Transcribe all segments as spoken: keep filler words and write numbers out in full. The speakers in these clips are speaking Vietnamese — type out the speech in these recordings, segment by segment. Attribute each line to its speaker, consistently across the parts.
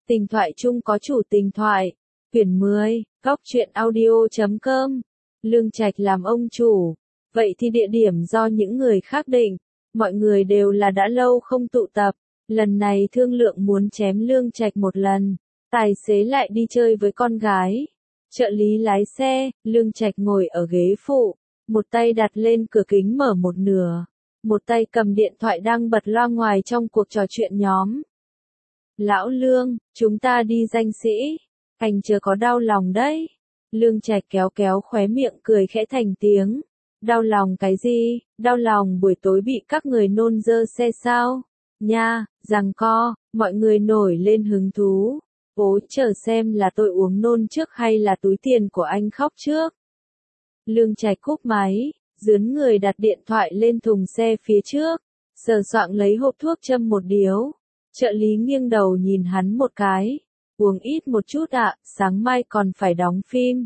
Speaker 1: Tình thoại chung có chủ tình thoại. Quyển mười, góc truyện audio chấm com. Lương Trạch làm ông chủ. Vậy thì địa điểm do những người khác định. Mọi người đều là đã lâu không tụ tập. Lần này thương lượng muốn chém Lương Trạch một lần. Tài xế lại đi chơi với con gái. Trợ lý lái xe, Lương Trạch ngồi ở ghế phụ. Một tay đặt lên cửa kính mở một nửa. Một tay cầm điện thoại đang bật loa ngoài trong cuộc trò chuyện nhóm. Lão Lương, chúng ta đi danh sĩ. Anh chưa có đau lòng đấy. Lương Trạch kéo kéo khóe miệng cười khẽ thành tiếng. Đau lòng cái gì? Đau lòng buổi tối bị các người nôn dơ xe sao? Nha, giằng co, mọi người nổi lên hứng thú. Bố chờ xem là tôi uống nôn trước hay là túi tiền của anh khóc trước. Lương Trạch cúp máy, dướn người đặt điện thoại lên thùng xe phía trước. Sờ soạng lấy hộp thuốc châm một điếu. Trợ lý nghiêng đầu nhìn hắn một cái. Uống ít một chút ạ, sáng mai còn phải đóng phim.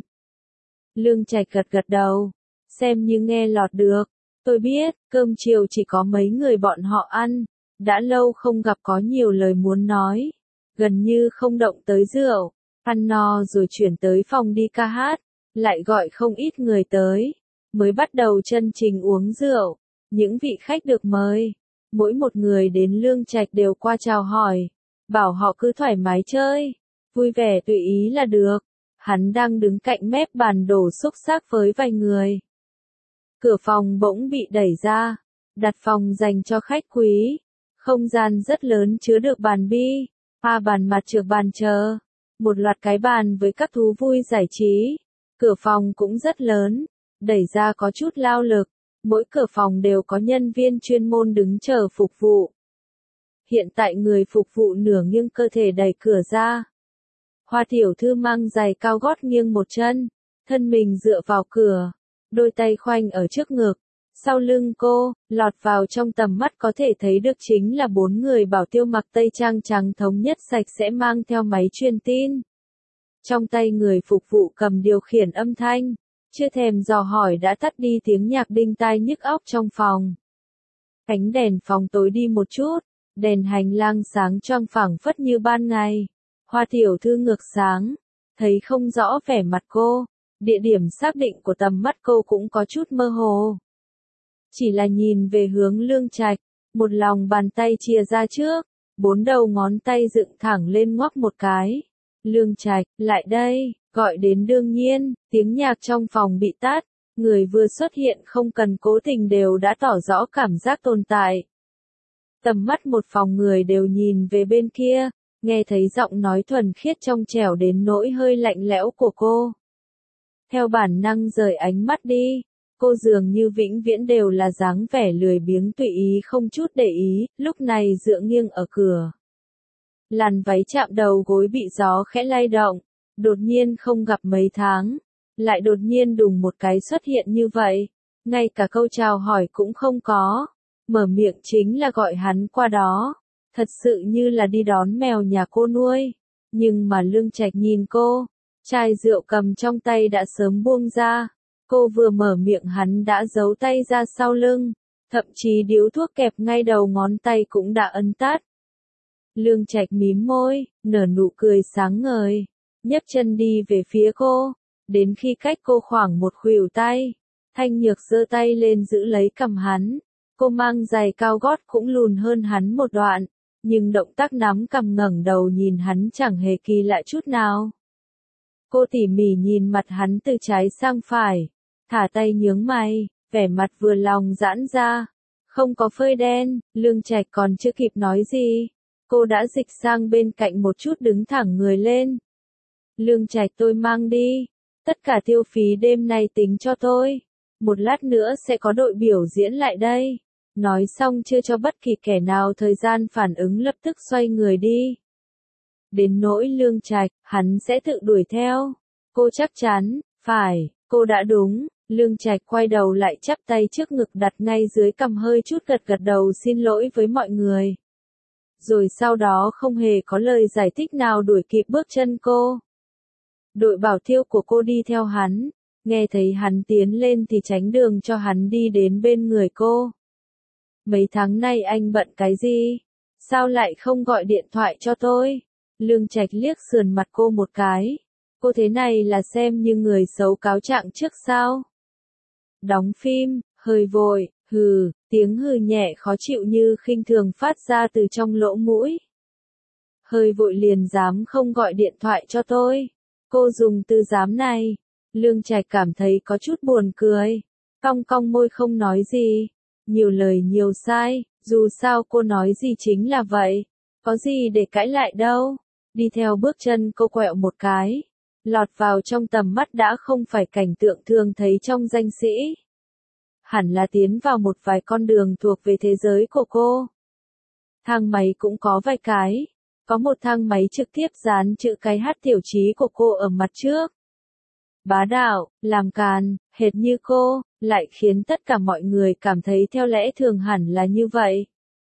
Speaker 1: Lương Trạch gật gật đầu. Xem như nghe lọt được. Tôi biết, cơm chiều chỉ có mấy người bọn họ ăn. Đã lâu không gặp có nhiều lời muốn nói. Gần như không động tới rượu. Ăn no rồi chuyển tới phòng đi ca hát. Lại gọi không ít người tới. Mới bắt đầu chân trình uống rượu. Những vị khách được mời. Mỗi một người đến Lương Trạch đều qua chào hỏi. Bảo họ cứ thoải mái chơi. Vui vẻ tùy ý là được. Hắn đang đứng cạnh mép bàn đổ xúc xác với vài người. Cửa phòng bỗng bị đẩy ra. Đặt phòng dành cho khách quý. Không gian rất lớn chứa được bàn bi, ba bàn mặt trược bàn chờ. Một loạt cái bàn với các thú vui giải trí. Cửa phòng cũng rất lớn. Đẩy ra có chút lao lực. Mỗi cửa phòng đều có nhân viên chuyên môn đứng chờ phục vụ. Hiện tại người phục vụ nửa nghiêng cơ thể đẩy cửa ra. Hoa tiểu thư mang giày cao gót nghiêng một chân, thân mình dựa vào cửa, đôi tay khoanh ở trước ngực. Sau lưng cô, lọt vào trong tầm mắt có thể thấy được chính là bốn người bảo tiêu mặc tây trang trắng thống nhất sạch sẽ mang theo máy truyền tin. Trong tay người phục vụ cầm điều khiển âm thanh. Chưa thèm dò hỏi đã tắt đi tiếng nhạc đinh tai nhức óc trong phòng. Ánh đèn phòng tối đi một chút, đèn hành lang sáng choang phẳng phất như ban ngày. Hoa tiểu thư ngược sáng, thấy không rõ vẻ mặt cô, địa điểm xác định của tầm mắt cô cũng có chút mơ hồ. Chỉ là nhìn về hướng Lương Trạch, một lòng bàn tay chia ra trước, bốn đầu ngón tay dựng thẳng lên ngoắc một cái. Lương Trạch, lại đây. Gọi đến đương nhiên, tiếng nhạc trong phòng bị tắt, người vừa xuất hiện không cần cố tình đều đã tỏ rõ cảm giác tồn tại. Tầm mắt một phòng người đều nhìn về bên kia, nghe thấy giọng nói thuần khiết trong trẻo đến nỗi hơi lạnh lẽo của cô. Theo bản năng rời ánh mắt đi, cô dường như vĩnh viễn đều là dáng vẻ lười biếng tùy ý không chút để ý, lúc này dựa nghiêng ở cửa. Làn váy chạm đầu gối bị gió khẽ lay động. Đột nhiên không gặp mấy tháng, lại đột nhiên đùng một cái xuất hiện như vậy, ngay cả câu chào hỏi cũng không có, mở miệng chính là gọi hắn qua đó, thật sự như là đi đón mèo nhà cô nuôi, nhưng mà Lương Trạch nhìn cô, chai rượu cầm trong tay đã sớm buông ra, cô vừa mở miệng hắn đã giấu tay ra sau lưng, thậm chí điếu thuốc kẹp ngay đầu ngón tay cũng đã ấn tắt. Lương Trạch mím môi, nở nụ cười sáng ngời. Nhấc chân đi về phía cô, đến khi cách cô khoảng một khuỷu tay, Thanh Nhược giơ tay lên giữ lấy cằm hắn, cô mang giày cao gót cũng lùn hơn hắn một đoạn, nhưng động tác nắm cằm ngẩng đầu nhìn hắn chẳng hề kỳ lạ chút nào. Cô tỉ mỉ nhìn mặt hắn từ trái sang phải, thả tay nhướng mày, vẻ mặt vừa lòng giãn ra, không có phơi đen. Lương Trạch còn chưa kịp nói gì, cô đã dịch sang bên cạnh một chút đứng thẳng người lên. Lương Trạch, tôi mang đi. Tất cả tiêu phí đêm nay tính cho tôi. Một lát nữa sẽ có đội biểu diễn lại đây. Nói xong chưa cho bất kỳ kẻ nào thời gian phản ứng lập tức xoay người đi. Đến nỗi Lương Trạch, hắn sẽ tự đuổi theo. Cô chắc chắn, phải, cô đã đúng. Lương Trạch quay đầu lại chắp tay trước ngực đặt ngay dưới cằm hơi chút gật gật đầu xin lỗi với mọi người. Rồi sau đó không hề có lời giải thích nào đuổi kịp bước chân cô. Đội bảo tiêu của cô đi theo hắn, nghe thấy hắn tiến lên thì tránh đường cho hắn đi đến bên người cô. Mấy tháng nay anh bận cái gì? Sao lại không gọi điện thoại cho tôi? Lương Trạch liếc sườn mặt cô một cái. Cô thế này là xem như người xấu cáo trạng trước sao? Đóng phim, hơi vội, hừ, tiếng hừ nhẹ khó chịu như khinh thường phát ra từ trong lỗ mũi. Hơi vội liền dám không gọi điện thoại cho tôi. Cô dùng từ dám này. Lương Trạch cảm thấy có chút buồn cười. Cong cong môi không nói gì. Nhiều lời nhiều sai, dù sao cô nói gì chính là vậy. Có gì để cãi lại đâu. Đi theo bước chân cô quẹo một cái. Lọt vào trong tầm mắt đã không phải cảnh tượng thường thấy trong danh sĩ. Hẳn là tiến vào một vài con đường thuộc về thế giới của cô. Thang máy cũng có vài cái. Có một thang máy trực tiếp dán chữ cái hát tiểu chí của cô ở mặt trước. Bá đạo, làm càn, hệt như cô, lại khiến tất cả mọi người cảm thấy theo lẽ thường hẳn là như vậy.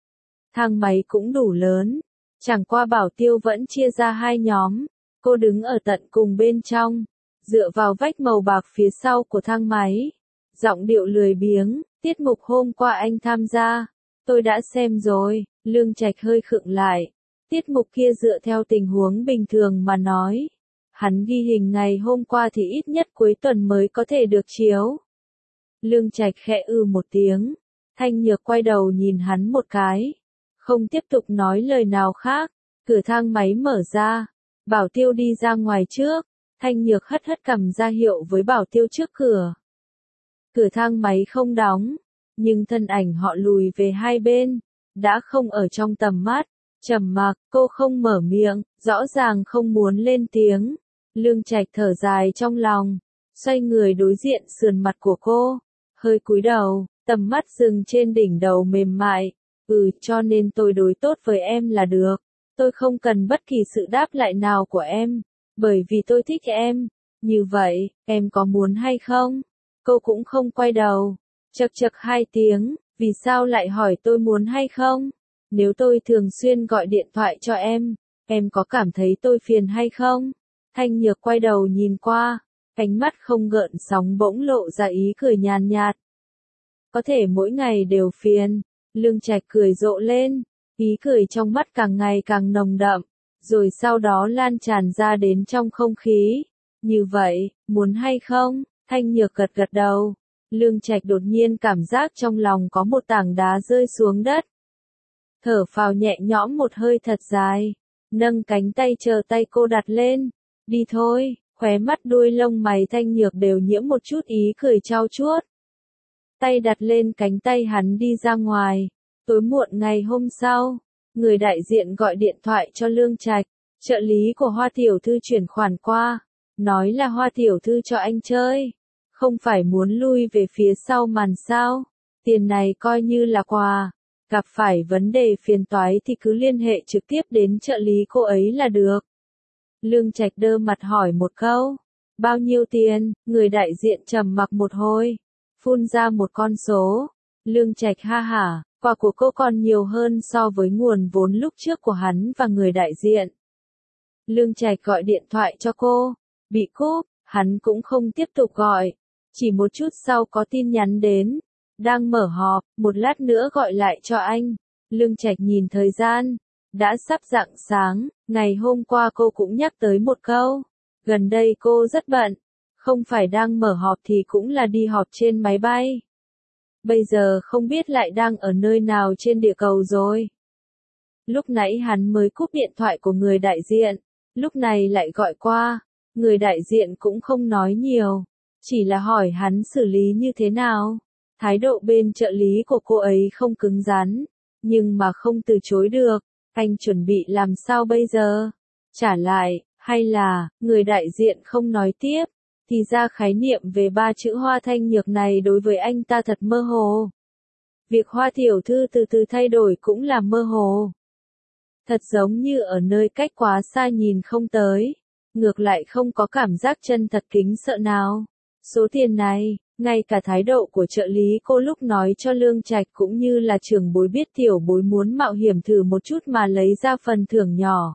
Speaker 1: Thang máy cũng đủ lớn. Chẳng qua Bảo Tiêu vẫn chia ra hai nhóm. Cô đứng ở tận cùng bên trong, dựa vào vách màu bạc phía sau của thang máy. Giọng điệu lười biếng, tiết mục hôm qua anh tham gia. Tôi đã xem rồi, Lương Trạch hơi khựng lại. Tiết mục kia dựa theo tình huống bình thường mà nói. Hắn ghi hình ngày hôm qua thì ít nhất cuối tuần mới có thể được chiếu. Lương Trạch khẽ ư một tiếng. Thanh Nhược quay đầu nhìn hắn một cái. Không tiếp tục nói lời nào khác. Cửa thang máy mở ra. Bảo Tiêu đi ra ngoài trước. Thanh Nhược hất hất cằm ra hiệu với Bảo Tiêu trước cửa. Cửa thang máy không đóng. Nhưng thân ảnh họ lùi về hai bên. Đã không ở trong tầm mắt. Trầm mặc, cô không mở miệng, rõ ràng không muốn lên tiếng. Lương Trạch thở dài trong lòng, xoay người đối diện sườn mặt của cô, hơi cúi đầu, tầm mắt dừng trên đỉnh đầu mềm mại. Ừ, cho nên tôi đối tốt với em là được. Tôi không cần bất kỳ sự đáp lại nào của em, bởi vì tôi thích em. Như vậy, em có muốn hay không? Cô cũng không quay đầu, chậc chậc hai tiếng, vì sao lại hỏi tôi muốn hay không? Nếu tôi thường xuyên gọi điện thoại cho em, em có cảm thấy tôi phiền hay không? Thanh Nhược quay đầu nhìn qua, ánh mắt không gợn sóng bỗng lộ ra ý cười nhàn nhạt. Có thể mỗi ngày đều phiền. Lương Trạch cười rộ lên, ý cười trong mắt càng ngày càng nồng đậm, rồi sau đó lan tràn ra đến trong không khí. Như vậy, muốn hay không? Thanh Nhược gật gật đầu. Lương Trạch đột nhiên cảm giác trong lòng có một tảng đá rơi xuống đất. Thở phào nhẹ nhõm một hơi thật dài, nâng cánh tay chờ tay cô đặt lên. Đi thôi, khóe mắt đuôi lông mày Thanh Nhược đều nhiễm một chút ý cười trao chuốt. Tay đặt lên cánh tay hắn đi ra ngoài. Tối muộn ngày hôm sau, người đại diện gọi điện thoại cho Lương Trạch, trợ lý của Hoa tiểu thư chuyển khoản qua, nói là Hoa tiểu thư cho anh chơi, không phải muốn lui về phía sau màn sao? Tiền này coi như là quà. Gặp phải vấn đề phiền toái thì cứ liên hệ trực tiếp đến trợ lý cô ấy là được. Lương Trạch đơ mặt hỏi một câu. Bao nhiêu tiền? Người đại diện trầm mặc một hồi. Phun ra một con số. Lương Trạch ha hả, quà của cô còn nhiều hơn so với nguồn vốn lúc trước của hắn và người đại diện. Lương Trạch gọi điện thoại cho cô. Bị cúp, hắn cũng không tiếp tục gọi. Chỉ một chút sau có tin nhắn đến. Đang mở họp, một lát nữa gọi lại cho anh. Lương Trạch nhìn thời gian. Đã sắp rạng sáng, ngày hôm qua cô cũng nhắc tới một câu. Gần đây cô rất bận. Không phải đang mở họp thì cũng là đi họp trên máy bay. Bây giờ không biết lại đang ở nơi nào trên địa cầu rồi. Lúc nãy hắn mới cúp điện thoại của người đại diện. Lúc này lại gọi qua. Người đại diện cũng không nói nhiều. Chỉ là hỏi hắn xử lý như thế nào. Thái độ bên trợ lý của cô ấy không cứng rắn, nhưng mà không từ chối được. Anh chuẩn bị làm sao bây giờ? Trả lại, hay là, người đại diện không nói tiếp, thì ra khái niệm về ba chữ Hoa Thanh Nhược này đối với anh ta thật mơ hồ. Việc Hoa tiểu thư từ từ thay đổi cũng là mơ hồ. Thật giống như ở nơi cách quá xa nhìn không tới, ngược lại không có cảm giác chân thật kính sợ nào. Số tiền này, ngay cả thái độ của trợ lý cô lúc nói cho Lương Trạch cũng như là trưởng bối biết tiểu bối muốn mạo hiểm thử một chút mà lấy ra phần thưởng nhỏ.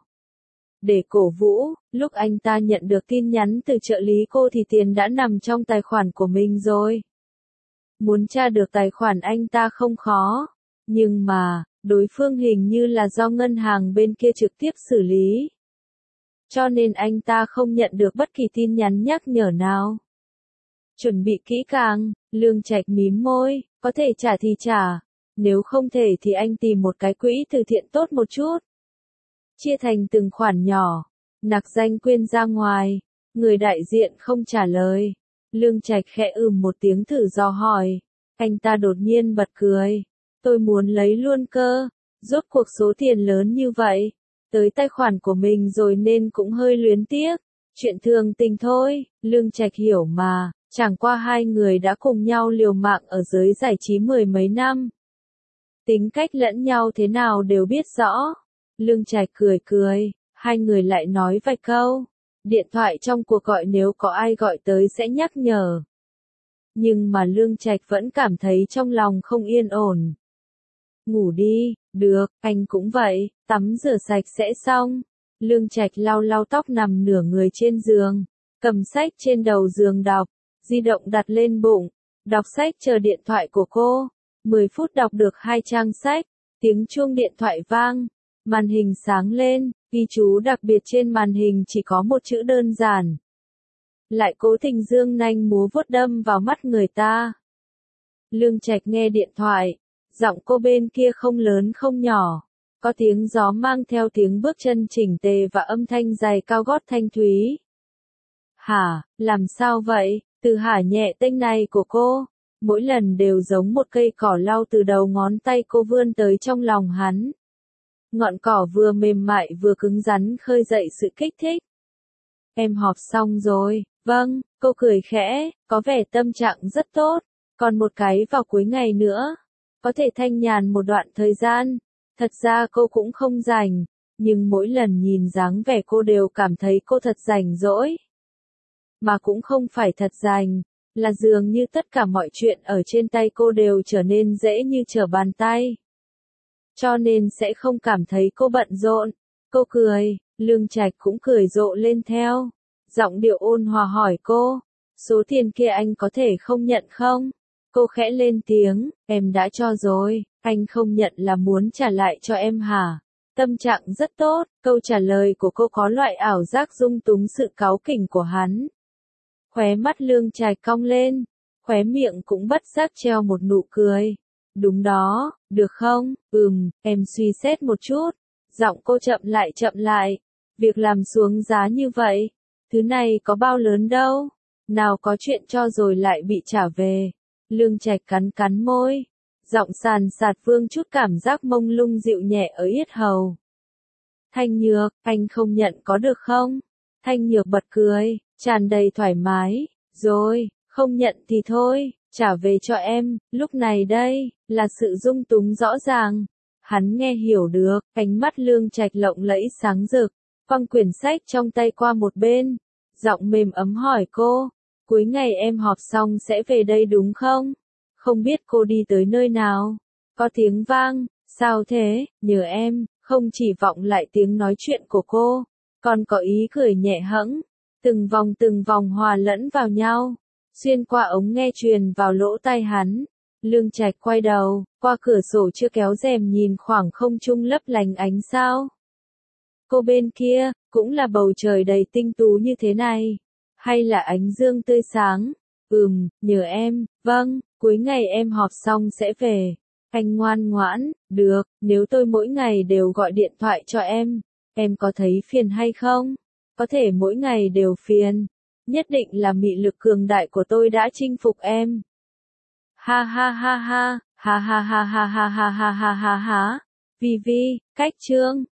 Speaker 1: Để cổ vũ, lúc anh ta nhận được tin nhắn từ trợ lý cô thì tiền đã nằm trong tài khoản của mình rồi. Muốn tra được tài khoản anh ta không khó, nhưng mà, đối phương hình như là do ngân hàng bên kia trực tiếp xử lý. cho nên anh ta không nhận được bất kỳ tin nhắn nhắc nhở nào. Chuẩn bị kỹ càng, Lương Trạch mím môi, có thể trả thì trả, nếu không thể thì anh tìm một cái quỹ từ thiện tốt một chút. Chia thành từng khoản nhỏ, nặc danh quyên ra ngoài, người đại diện không trả lời. Lương Trạch khẽ ừm một tiếng thử dò hỏi, anh ta đột nhiên bật cười, tôi muốn lấy luôn cơ, rốt cuộc số tiền lớn như vậy, tới tài khoản của mình rồi nên cũng hơi luyến tiếc, chuyện thường tình thôi, Lương Trạch hiểu mà, chẳng qua hai người đã cùng nhau liều mạng ở giới giải trí mười mấy năm. Tính cách lẫn nhau thế nào đều biết rõ. Lương Trạch cười cười, hai người lại nói vài câu. Điện thoại trong cuộc gọi nếu có ai gọi tới sẽ nhắc nhở. Nhưng mà Lương Trạch vẫn cảm thấy trong lòng không yên ổn. Ngủ đi, được, anh cũng vậy, tắm rửa sạch sẽ xong. Lương Trạch lau lau tóc nằm nửa người trên giường, cầm sách trên đầu giường đọc, di động đặt lên bụng, đọc sách chờ điện thoại của cô. mười phút đọc được hai trang sách, tiếng chuông điện thoại vang, màn hình sáng lên, ghi chú đặc biệt trên màn hình chỉ có một chữ đơn giản. Lại cố tình dương nanh múa vuốt đâm vào mắt người ta. Lương Trạch nghe điện thoại, giọng cô bên kia không lớn không nhỏ, có tiếng gió mang theo tiếng bước chân chỉnh tề và âm thanh giày cao gót thanh thúy. Hả, làm sao vậy? Từ hả nhẹ tênh này của cô, mỗi lần đều giống một cây cỏ lau từ đầu ngón tay cô vươn tới trong lòng hắn. Ngọn cỏ vừa mềm mại vừa cứng rắn khơi dậy sự kích thích. Em họp xong rồi, vâng, cô cười khẽ, có vẻ tâm trạng rất tốt, còn một cái vào cuối ngày nữa. Có thể thanh nhàn một đoạn thời gian, thật ra cô cũng không rảnh, nhưng mỗi lần nhìn dáng vẻ cô đều cảm thấy cô thật rảnh rỗi. Mà cũng không phải thật rảnh, là dường như tất cả mọi chuyện ở trên tay cô đều trở nên dễ như trở bàn tay. Cho nên sẽ không cảm thấy cô bận rộn. Cô cười, Lương Trạch cũng cười rộ lên theo. Giọng điệu ôn hòa hỏi cô, số tiền kia anh có thể không nhận không? Cô khẽ lên tiếng, em đã cho rồi, anh không nhận là muốn trả lại cho em hả? Tâm trạng rất tốt, câu trả lời của cô có loại ảo giác dung túng sự cáu kỉnh của hắn. Khóe mắt Lương Trạch cong lên, khóe miệng cũng bất giác treo một nụ cười. Đúng đó, được không? Ừm, em suy xét một chút. Giọng cô chậm lại chậm lại. Việc làm xuống giá như vậy, thứ này có bao lớn đâu. Nào có chuyện cho rồi lại bị trả về. Lương Trạch cắn cắn môi. Giọng sàn sạt vương chút cảm giác mông lung dịu nhẹ ở yết hầu. Thanh Nhược, anh không nhận có được không? Thanh Nhược bật cười, tràn đầy thoải mái. Rồi, không nhận thì thôi, trả về cho em, lúc này đây, là sự dung túng rõ ràng. Hắn nghe hiểu được, ánh mắt Lương Trạch lộng lẫy sáng rực, quăng quyển sách trong tay qua một bên, giọng mềm ấm hỏi cô, cuối ngày em họp xong sẽ về đây đúng không? Không biết cô đi tới nơi nào? Có tiếng vang, sao thế, nhờ em, không chỉ vọng lại tiếng nói chuyện của cô, còn có ý cười nhẹ hẫng, từng vòng từng vòng hòa lẫn vào nhau, xuyên qua ống nghe truyền vào lỗ tai hắn. Lương Trạch quay đầu, qua cửa sổ chưa kéo rèm nhìn khoảng không trung lấp lánh ánh sao. Cô bên kia, cũng là bầu trời đầy tinh tú như thế này. Hay là ánh dương tươi sáng? Ừm, nhờ em, vâng, cuối ngày em họp xong sẽ về. Anh ngoan ngoãn, được, nếu tôi mỗi ngày đều gọi điện thoại cho em, em có thấy phiền hay không? Có thể mỗi ngày đều phiền. Nhất định là mị lực cường đại của tôi đã chinh phục em. Ha ha ha ha, ha ha ha ha ha ha ha ha ha ha. Vi Vi, cách chương.